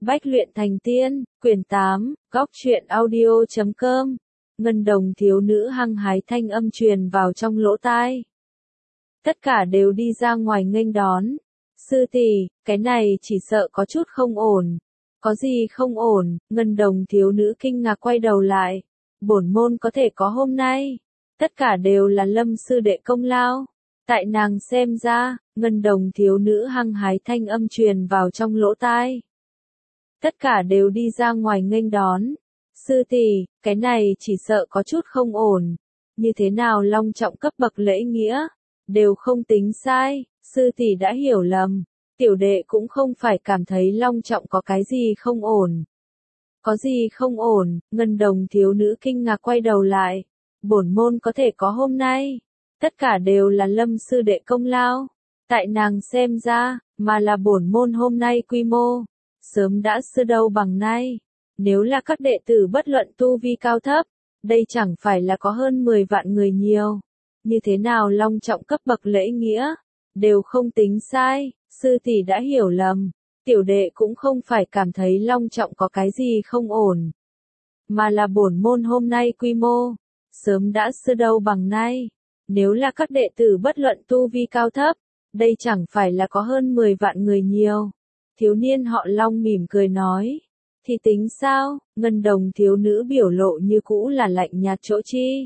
Bách luyện thành tiên, quyển 8, góc truyện audio.com. Ngân đồng thiếu nữ hăng hái thanh âm truyền vào trong lỗ tai. Tất cả đều đi ra ngoài nghênh đón. Sư tỷ, cái này chỉ sợ có chút không ổn. Có gì không ổn? Ngân đồng thiếu nữ kinh ngạc quay đầu lại. Bổn môn có thể có hôm nay. Tất cả đều là Lâm sư đệ công lao. Tại nàng xem ra, ngân đồng thiếu nữ hăng hái thanh âm truyền vào trong lỗ tai. Tất cả đều đi ra ngoài nghênh đón. Sư tỷ, cái này chỉ sợ có chút không ổn. Như thế nào long trọng cấp bậc lễ nghĩa, đều không tính sai, sư tỷ đã hiểu lầm. Tiểu đệ cũng không phải cảm thấy long trọng có cái gì không ổn. Có gì không ổn? Ngân đồng thiếu nữ kinh ngạc quay đầu lại. Bổn môn có thể có hôm nay. Tất cả đều là Lâm sư đệ công lao. Tại nàng xem ra, mà là bổn môn hôm nay quy mô. Sớm đã xưa đâu bằng nay. Nếu là các đệ tử bất luận tu vi cao thấp, đây chẳng phải là có hơn 10 vạn người nhiều. Như thế nào long trọng cấp bậc lễ nghĩa, đều không tính sai, sư tỷ đã hiểu lầm. Tiểu đệ cũng không phải cảm thấy long trọng có cái gì không ổn. Mà là bổn môn hôm nay quy mô, sớm đã xưa đâu bằng nay. Nếu là các đệ tử bất luận tu vi cao thấp, đây chẳng phải là có hơn 10 vạn người nhiều. Thiếu niên họ Long mỉm cười nói. Thì tính sao? Ngân đồng thiếu nữ biểu lộ như cũ là lạnh nhạt chỗ chi.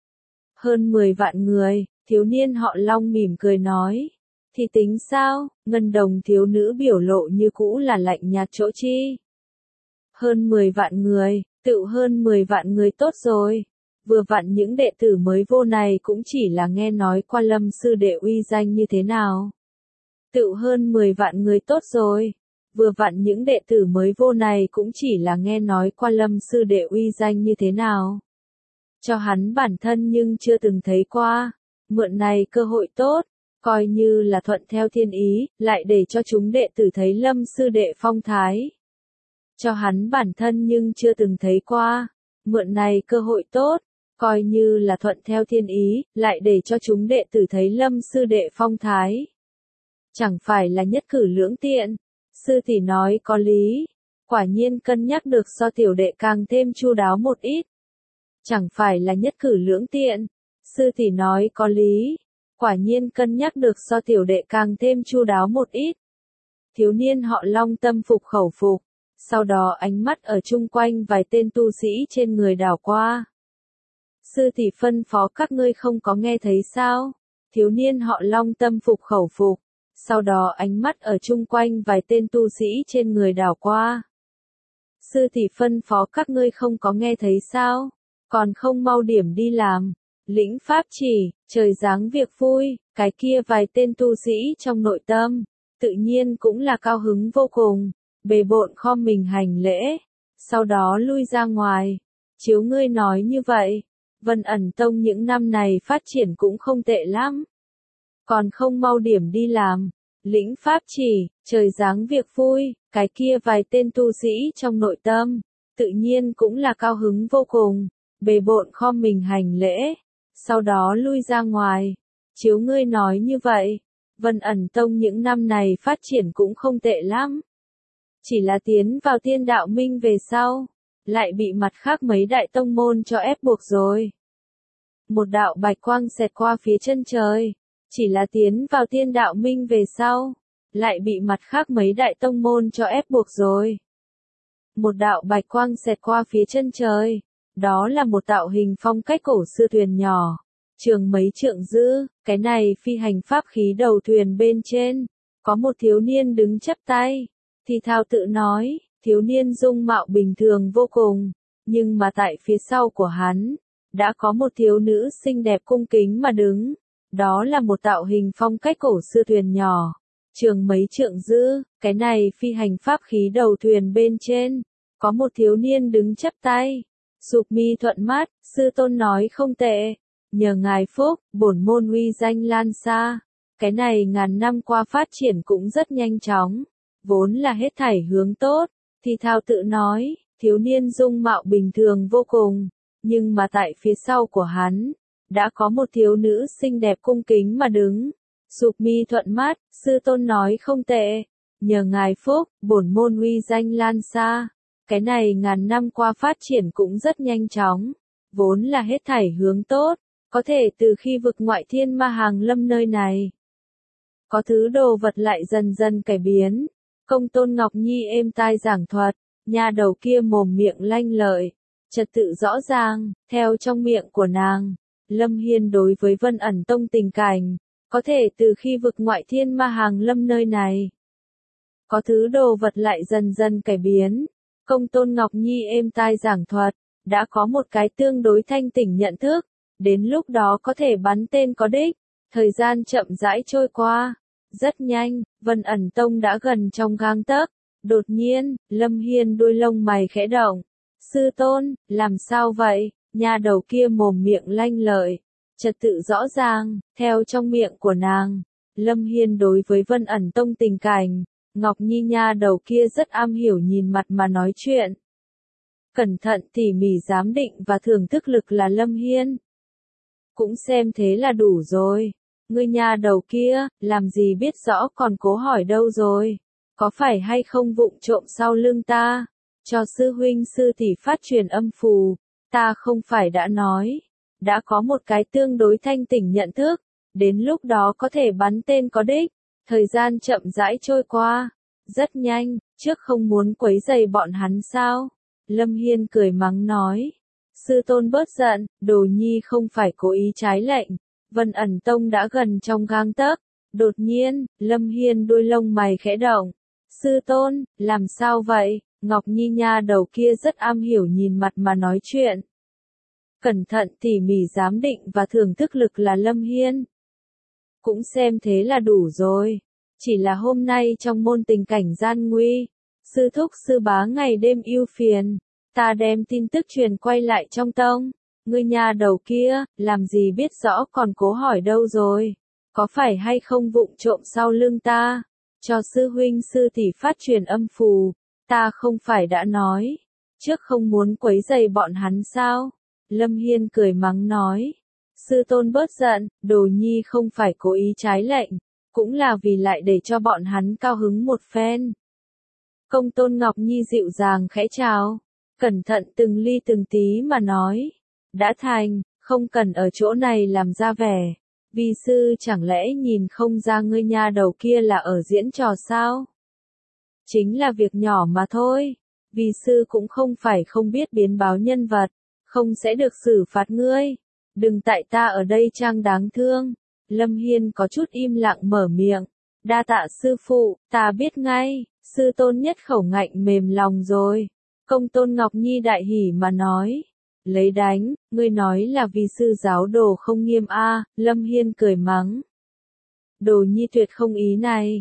Hơn 10 vạn người, thiếu niên họ Long mỉm cười nói. Thì tính sao? Ngân đồng thiếu nữ biểu lộ như cũ là lạnh nhạt chỗ chi. Hơn 10 vạn người, tự hơn 10 vạn người tốt rồi. Vừa vặn những đệ tử mới vô này cũng chỉ là nghe nói qua Lâm sư đệ uy danh như thế nào. Tự hơn 10 vạn người tốt rồi. Vừa vặn những đệ tử mới vô này cũng chỉ là nghe nói qua Lâm sư đệ uy danh như thế nào. Cho hắn bản thân nhưng chưa từng thấy qua. Mượn này cơ hội tốt, coi như là thuận theo thiên ý, lại để cho chúng đệ tử thấy Lâm sư đệ phong thái. Cho hắn bản thân nhưng chưa từng thấy qua. Mượn này cơ hội tốt, coi như là thuận theo thiên ý, lại để cho chúng đệ tử thấy Lâm sư đệ phong thái. Chẳng phải là nhất cử lưỡng tiện. Sư tỷ nói có lý, quả nhiên cân nhắc được so tiểu đệ càng thêm chu đáo một ít. Chẳng phải là nhất cử lưỡng tiện. Sư tỷ nói có lý, quả nhiên cân nhắc được so tiểu đệ càng thêm chu đáo một ít. Thiếu niên họ Long tâm phục khẩu phục, sau đó ánh mắt ở chung quanh vài tên tu sĩ trên người đảo qua. Sư tỷ phân phó các ngươi không có nghe thấy sao? Thiếu niên họ Long tâm phục khẩu phục. Sau đó ánh mắt ở chung quanh vài tên tu sĩ trên người đảo qua. Sư tỷ phân phó các ngươi không có nghe thấy sao? Còn không mau điểm đi làm. Lĩnh pháp chỉ, trời giáng việc vui, cái kia vài tên tu sĩ trong nội tâm. Tự nhiên cũng là cao hứng vô cùng. Bề bộn khom mình hành lễ. Sau đó lui ra ngoài. Chiếu ngươi nói như vậy. Vân ẩn tông những năm này phát triển cũng không tệ lắm. Còn không mau điểm đi làm. Lĩnh pháp chỉ, trời giáng việc vui, cái kia vài tên tu sĩ trong nội tâm, tự nhiên cũng là cao hứng vô cùng, bề bộn khom mình hành lễ, sau đó lui ra ngoài. Chiếu ngươi nói như vậy, Vân ẩn tông những năm này phát triển cũng không tệ lắm. Chỉ là tiến vào Thiên đạo minh về sau, lại bị mặt khác mấy đại tông môn cho ép buộc rồi. Một đạo bạch quang xẹt qua phía chân trời. Chỉ là tiến vào Thiên đạo minh về sau, lại bị mặt khác mấy đại tông môn cho ép buộc rồi. Một đạo bạch quang xẹt qua phía chân trời, đó là một tạo hình phong cách cổ xưa thuyền nhỏ, trường mấy trượng dư, cái này phi hành pháp khí đầu thuyền bên trên, có một thiếu niên đứng chắp tay, thì thào tự nói, thiếu niên dung mạo bình thường vô cùng, nhưng mà tại phía sau của hắn, đã có một thiếu nữ xinh đẹp cung kính mà đứng. Đó là một tạo hình phong cách cổ xưa thuyền nhỏ, trường mấy trượng dư, cái này phi hành pháp khí đầu thuyền bên trên, có một thiếu niên đứng chắp tay, sụp mi thuận mắt, sư tôn nói không tệ, nhờ ngài phúc, bổn môn uy danh lan xa, cái này ngàn năm qua phát triển cũng rất nhanh chóng, vốn là hết thảy hướng tốt, thì thao tự nói, thiếu niên dung mạo bình thường vô cùng, nhưng mà tại phía sau của hắn, đã có một thiếu nữ xinh đẹp cung kính mà đứng. Sụp mi thuận mắt, sư tôn nói không tệ. nhờ ngài phúc, bổn môn uy danh lan xa. Cái này ngàn năm qua phát triển cũng rất nhanh chóng, vốn là hết thảy hướng tốt, có thể từ khi vực ngoại thiên ma hàng lâm nơi này. Có thứ đồ vật lại dần dần cải biến, Công Tôn Ngọc Nhi êm tai giảng thuật, nha đầu kia mồm miệng lanh lợi, trật tự rõ ràng, theo trong miệng của nàng, Lâm Hiên đối với Vân Ẩn Tông tình cảnh, có thể từ khi vực ngoại thiên ma hàng lâm nơi này. Có thứ đồ vật lại dần dần cải biến, Công Tôn Ngọc Nhi êm tai giảng thuật, đã có một cái tương đối thanh tỉnh nhận thức, đến lúc đó có thể bắn tên có đích, thời gian chậm rãi trôi qua. Rất nhanh, Vân Ẩn Tông đã gần trong gang tấc, đột nhiên, Lâm Hiên đuôi lông mày khẽ động. Sư tôn, làm sao vậy? Nha đầu kia mồm miệng lanh lợi, trật tự rõ ràng, theo trong miệng của nàng. Lâm Hiên đối với Vân Ẩn Tông tình cảnh, Ngọc Nhi nha đầu kia rất am hiểu nhìn mặt mà nói chuyện. Cẩn thận tỉ mỉ giám định và thưởng thức lực là Lâm Hiên. Cũng xem thế là đủ rồi. Ngươi nha đầu kia, làm gì biết rõ còn cố hỏi đâu rồi? Có phải hay không vụng trộm sau lưng ta? Cho sư huynh sư tỷ phát truyền âm phù, ta không phải đã nói. Đã có một cái tương đối thanh tỉnh nhận thức, đến lúc đó có thể bắn tên có đích. Thời gian chậm rãi trôi qua, rất nhanh, trước không muốn quấy rầy bọn hắn sao? Lâm Hiên cười mắng nói. Sư tôn bớt giận, đồ nhi không phải cố ý trái lệnh. Vân Ẩn Tông đã gần trong gang tấc, đột nhiên, Lâm Hiên đuôi lông mày khẽ động. Sư tôn, làm sao vậy? Ngọc Nhi nha đầu kia rất am hiểu nhìn mặt mà nói chuyện. Cẩn thận tỉ mỉ giám định và thưởng thức lực là Lâm Hiên. Cũng xem thế là đủ rồi. Chỉ là hôm nay trong môn tình cảnh gian nguy, sư thúc sư bá ngày đêm ưu phiền, ta đem tin tức truyền quay lại trong tông. Ngươi nhà đầu kia, làm gì biết rõ còn cố hỏi đâu rồi? Có phải hay không vụng trộm sau lưng ta? Cho sư huynh sư tỷ phát truyền âm phù, ta không phải đã nói, trước không muốn quấy rầy bọn hắn sao? Lâm Hiên cười mắng nói. Sư tôn bớt giận, đồ nhi không phải cố ý trái lệnh, cũng là vì lại để cho bọn hắn cao hứng một phen. Công Tôn Ngọc Nhi dịu dàng khẽ chào, cẩn thận từng ly từng tí mà nói. Đã thành, không cần ở chỗ này làm ra vẻ. Vi sư chẳng lẽ nhìn không ra ngươi nha đầu kia là ở diễn trò sao? Chính là việc nhỏ mà thôi. Vi sư cũng không phải không biết biến báo nhân vật, không sẽ được xử phạt ngươi. Đừng tại ta ở đây trang đáng thương. Lâm Hiên có chút im lặng mở miệng. Đa tạ sư phụ, ta biết ngay, sư tôn nhất khẩu ngạnh mềm lòng rồi. Công Tôn Ngọc Nhi đại hỉ mà nói. Lấy đánh, ngươi nói là vì sư giáo đồ không nghiêm a. Lâm Hiên cười mắng. Đồ nhi tuyệt không ý này.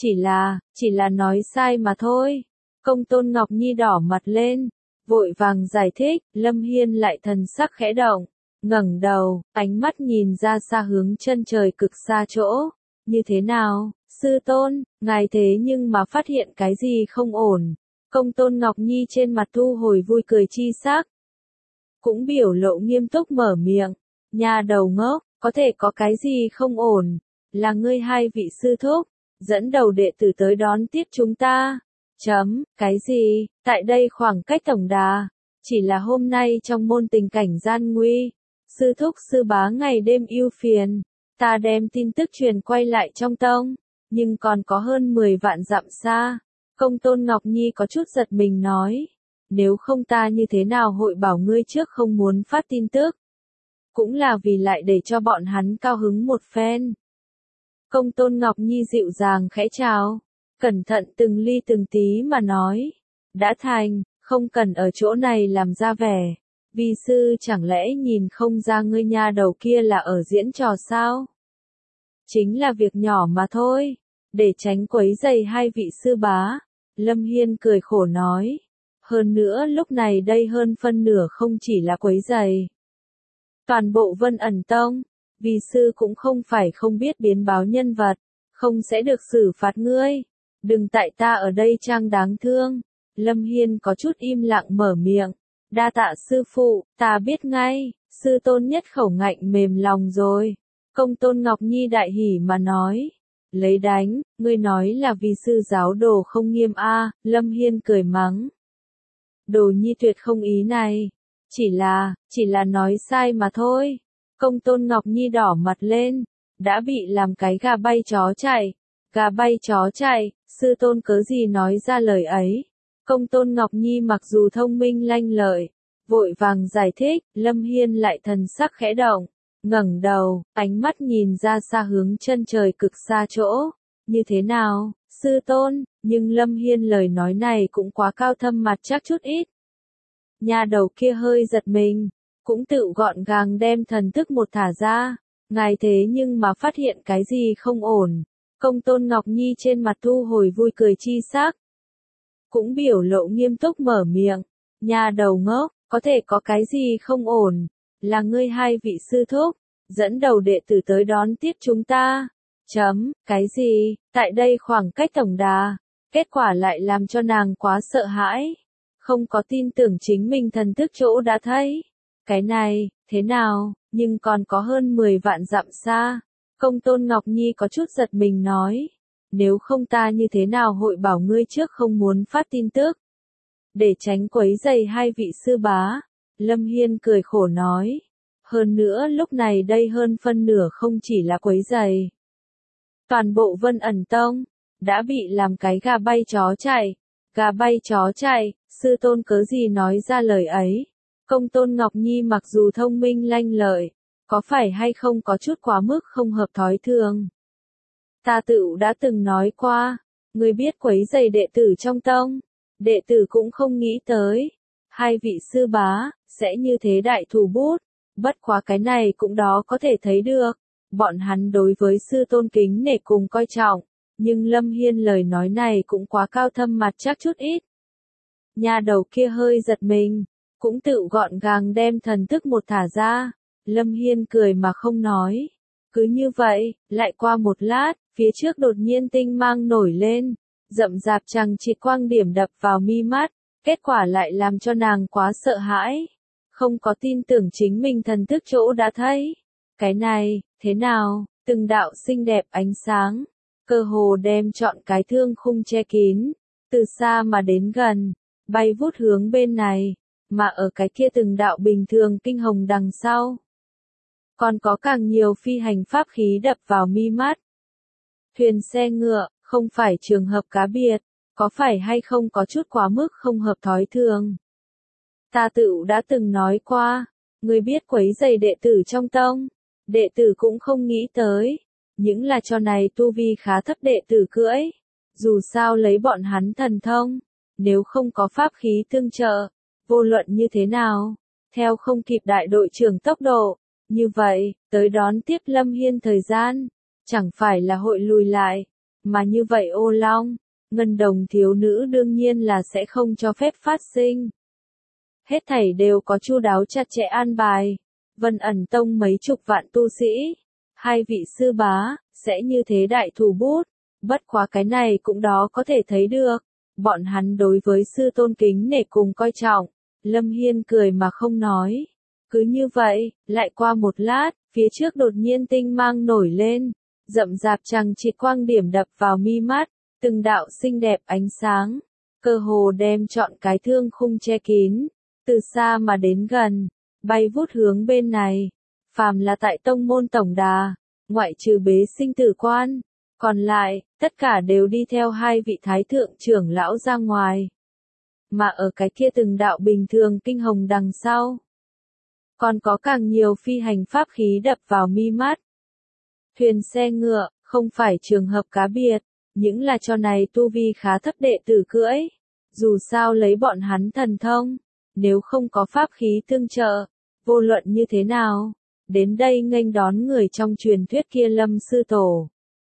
Chỉ là nói sai mà thôi. Công Tôn Ngọc Nhi đỏ mặt lên, vội vàng giải thích. Lâm Hiên lại thần sắc khẽ động, ngẩng đầu, ánh mắt nhìn ra xa hướng chân trời cực xa chỗ. Như thế nào, sư tôn, ngài thế nhưng mà phát hiện cái gì không ổn? Công Tôn Ngọc Nhi trên mặt thu hồi vui cười chi sắc. Cũng biểu lộ nghiêm túc mở miệng. Nhà đầu ngốc, có thể có cái gì không ổn? Là ngươi hai vị sư thúc, dẫn đầu đệ tử tới đón tiếp chúng ta. Cái gì? Tại đây khoảng cách tổng đà. Chỉ là hôm nay trong môn tình cảnh gian nguy. Sư thúc sư bá ngày đêm ưu phiền. Ta đem tin tức truyền quay lại trong tông. Nhưng còn có hơn 10 vạn dặm xa. Công Tôn Ngọc Nhi có chút giật mình nói. Nếu không ta như thế nào hội bảo ngươi trước không muốn phát tin tức. Cũng là vì lại để cho bọn hắn cao hứng một phen. Công Tôn Ngọc Nhi dịu dàng khẽ chào. Cẩn thận từng ly từng tí mà nói. Đã thành, không cần ở chỗ này làm ra vẻ. Vi sư chẳng lẽ nhìn không ra ngươi nha đầu kia là ở diễn trò sao? Chính là việc nhỏ mà thôi. Để tránh quấy rầy hai vị sư bá. Lâm Hiên cười khổ nói. Hơn nữa lúc này đây hơn phân nửa không chỉ là quấy rầy. Toàn bộ Vân Ẩn Tông, vi sư cũng không phải không biết biến báo nhân vật, không sẽ được xử phạt ngươi. Đừng tại ta ở đây trang đáng thương. Lâm Hiên có chút im lặng mở miệng. Đa tạ sư phụ, ta biết ngay, sư tôn nhất khẩu ngạnh mềm lòng rồi. Công Tôn Ngọc Nhi đại hỉ mà nói. lấy đánh, ngươi nói là vì sư giáo đồ không nghiêm a, Lâm Hiên cười mắng. Đồ nhi tuyệt không ý này, chỉ là nói sai mà thôi. Công Tôn Ngọc Nhi đỏ mặt lên, đã bị làm cái gà bay chó chạy, sư tôn cớ gì nói ra lời ấy. Công Tôn Ngọc Nhi mặc dù thông minh lanh lợi, vội vàng giải thích, Lâm Hiên lại thần sắc khẽ động, ngẩng đầu, ánh mắt nhìn ra xa hướng chân trời cực xa chỗ. Như thế nào, sư tôn? Nhưng Lâm Hiên lời nói này cũng quá cao thâm mặt chắc chút ít. Nhà đầu kia hơi giật mình, cũng tự gọn gàng đem thần thức một thả ra. Ngài thế nhưng mà phát hiện cái gì không ổn. Công Tôn Ngọc Nhi trên mặt thu hồi vui cười chi sắc. Cũng biểu lộ nghiêm túc mở miệng. Nhà đầu ngốc, có thể có cái gì không ổn. Là ngươi hai vị sư thúc, dẫn đầu đệ tử tới đón tiếp chúng ta. Cái gì, tại đây khoảng cách tổng đà. Kết quả lại làm cho nàng quá sợ hãi. Không có tin tưởng chính mình thần thức chỗ đã thấy. Cái này, thế nào, nhưng còn có hơn 10 vạn dặm xa. Công Tôn Ngọc Nhi có chút giật mình nói. Nếu không ta như thế nào hội bảo ngươi trước không muốn phát tin tức. Để tránh quấy rầy hai vị sư bá. Lâm Hiên cười khổ nói. Hơn nữa lúc này đây hơn phân nửa không chỉ là quấy rầy. Toàn bộ Vân Ẩn Tông, đã bị làm cái gà bay chó chạy, sư tôn cớ gì nói ra lời ấy. Công Tôn Ngọc Nhi mặc dù thông minh lanh lợi, có phải hay không có chút quá mức không hợp thói thường. Ta tự đã từng nói qua, ngươi biết quấy rầy đệ tử trong tông, đệ tử cũng không nghĩ tới. Hai vị sư bá, sẽ như thế đại thủ bút, bất quá cái này cũng đó có thể thấy được. Bọn hắn đối với sư tôn kính nể cùng coi trọng, nhưng Lâm Hiên lời nói này cũng quá cao thâm mặt chắc chút ít. Nhà đầu kia hơi giật mình, cũng tự gọn gàng đem thần thức một thả ra. Lâm Hiên cười mà không nói. Cứ như vậy, lại qua một lát, phía trước đột nhiên tinh mang nổi lên, rậm rạp chằng chịt quang điểm đập vào mi mắt, kết quả lại làm cho nàng quá sợ hãi. Không có tin tưởng chính mình thần thức chỗ đã thấy. Cái này, thế nào, từng đạo xinh đẹp ánh sáng, cơ hồ đem trọn cái thương khung che kín, từ xa mà đến gần, bay vút hướng bên này, mà ở cái kia từng đạo bình thường kinh hồng đằng sau. Còn có càng nhiều phi hành pháp khí đập vào mi mắt. Thuyền xe ngựa, không phải trường hợp cá biệt, có phải hay không có chút quá mức không hợp thói thường. Ta tự đã từng nói qua, ngươi biết quấy rầy đệ tử trong tông, đệ tử cũng không nghĩ tới, những là cho này tu vi khá thấp đệ tử cưỡi, dù sao lấy bọn hắn thần thông, nếu không có pháp khí tương trợ, vô luận như thế nào, theo không kịp đại đội trưởng tốc độ, như vậy, tới đón tiếp Lâm Hiên thời gian, chẳng phải là hội lùi lại, mà như vậy ô long, ngân đồng thiếu nữ đương nhiên là sẽ không cho phép phát sinh. Hết thảy đều có chu đáo chặt chẽ an bài. Vân Ẩn Tông mấy chục vạn tu sĩ, hai vị sư bá, sẽ như thế đại thủ bút, bất quá cái này cũng đó có thể thấy được, bọn hắn đối với sư tôn kính nể cùng coi trọng. Lâm Hiên cười mà không nói. Cứ như vậy, lại qua một lát, phía trước đột nhiên tinh mang nổi lên, rậm rạp chằng chịt quang điểm đập vào mi mắt, từng đạo xinh đẹp ánh sáng, cơ hồ đem trọn cái thương khung che kín, từ xa mà đến gần, bay vút hướng bên này. Phàm là tại tông môn tổng đà, ngoại trừ bế sinh tử quan, còn lại, tất cả đều đi theo hai vị thái thượng trưởng lão ra ngoài. Mà ở cái kia từng đạo bình thường kinh hồng đằng sau, còn có càng nhiều phi hành pháp khí đập vào mi mắt. Thuyền xe ngựa, không phải trường hợp cá biệt, những là cho này tu vi khá thấp đệ tử cưỡi. Dù sao lấy bọn hắn thần thông, nếu không có pháp khí tương trợ, vô luận như thế nào, đến đây nghênh đón người trong truyền thuyết kia Lâm sư tổ.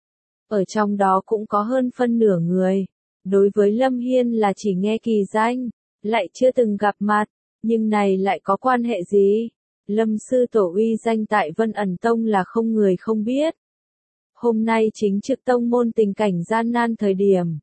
Ở trong đó cũng có hơn phân nửa người, đối với Lâm Hiên là chỉ nghe kỳ danh, lại chưa từng gặp mặt, nhưng này lại có quan hệ gì? Lâm sư tổ uy danh tại Vân Ẩn Tông là không người không biết. Hôm nay chính trực tông môn tình cảnh gian nan thời điểm.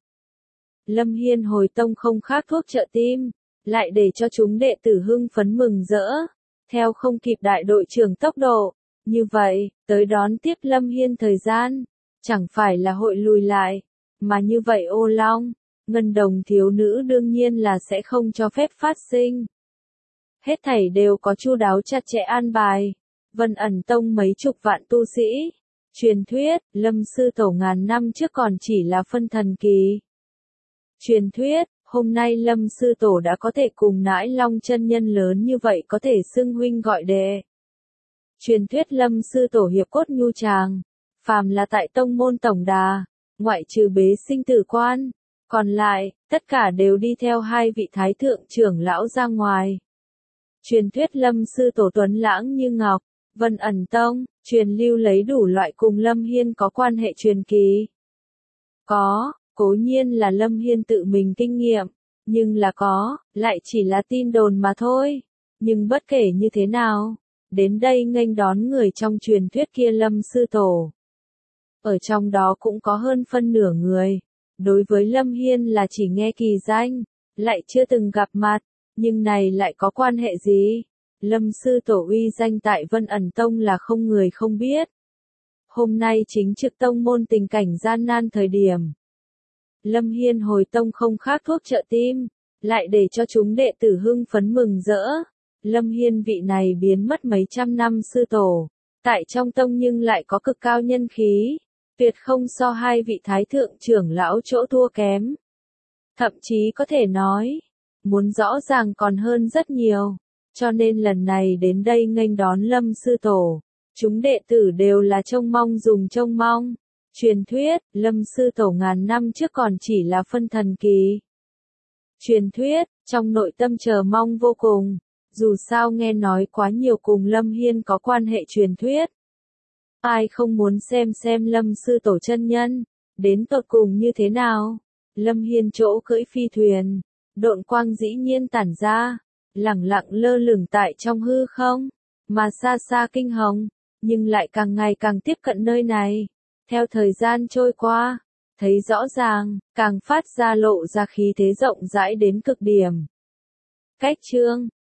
Lâm Hiên hồi tông không khác thuốc trợ tim, lại để cho chúng đệ tử hưng phấn mừng rỡ, theo không kịp đại đội trưởng tốc độ. Như vậy, tới đón tiếp Lâm Hiên thời gian, chẳng phải là hội lùi lại, mà như vậy Ô Long, Ngân Đồng thiếu nữ đương nhiên là sẽ không cho phép phát sinh. Hết thảy đều có chu đáo chặt chẽ an bài. Vân ẩn tông mấy chục vạn tu sĩ. Truyền thuyết, Lâm sư tổ ngàn năm trước còn chỉ là phân thần kỳ. Truyền thuyết, hôm nay Lâm sư tổ đã có thể cùng Nãi Long chân nhân lớn như vậy có thể xưng huynh gọi đệ. Truyền thuyết Lâm sư tổ hiệp cốt nhu tràng, phàm là tại tông môn tổng đà, ngoại trừ bế sinh tử quan, còn lại, tất cả đều đi theo hai vị thái thượng trưởng lão ra ngoài. Truyền thuyết Lâm sư tổ tuấn lãng như ngọc, Vân ẩn tông, truyền lưu lấy đủ loại cùng Lâm Hiên có quan hệ truyền kỳ. Có, cố nhiên là Lâm Hiên tự mình kinh nghiệm, nhưng là có, lại chỉ là tin đồn mà thôi. Nhưng bất kể như thế nào, đến đây nghênh đón người trong truyền thuyết kia Lâm sư tổ. Ở trong đó cũng có hơn phân nửa người. Đối với Lâm Hiên là chỉ nghe kỳ danh, lại chưa từng gặp mặt, nhưng này lại có quan hệ gì? Lâm sư tổ uy danh tại Vân ẩn tông là không người không biết. Hôm nay chính trực tông môn tình cảnh gian nan thời điểm. Lâm Hiên hồi tông không khác thuốc trợ tim, lại để cho chúng đệ tử hưng phấn mừng rỡ. Lâm Hiên vị này biến mất mấy trăm năm sư tổ, tại trong tông nhưng lại có cực cao nhân khí, tuyệt không so hai vị thái thượng trưởng lão chỗ thua kém. Thậm chí có thể nói, muốn rõ ràng còn hơn rất nhiều, cho nên lần này đến đây nghênh đón Lâm sư tổ, chúng đệ tử đều là trông mong dùng trông mong. Truyền thuyết, Lâm sư tổ ngàn năm trước còn chỉ là phân thần kỳ. Truyền thuyết, trong nội tâm chờ mong vô cùng, dù sao nghe nói quá nhiều cùng Lâm Hiên có quan hệ truyền thuyết. Ai không muốn xem Lâm sư tổ chân nhân, đến tột cùng như thế nào? Lâm Hiên chỗ cưỡi phi thuyền, độn quang dĩ nhiên tản ra, lẳng lặng lơ lửng tại trong hư không, mà xa xa kinh hồng, nhưng lại càng ngày càng tiếp cận nơi này. Theo thời gian trôi qua, thấy rõ ràng, càng phát ra lộ ra khí thế rộng rãi đến cực điểm. Cách chương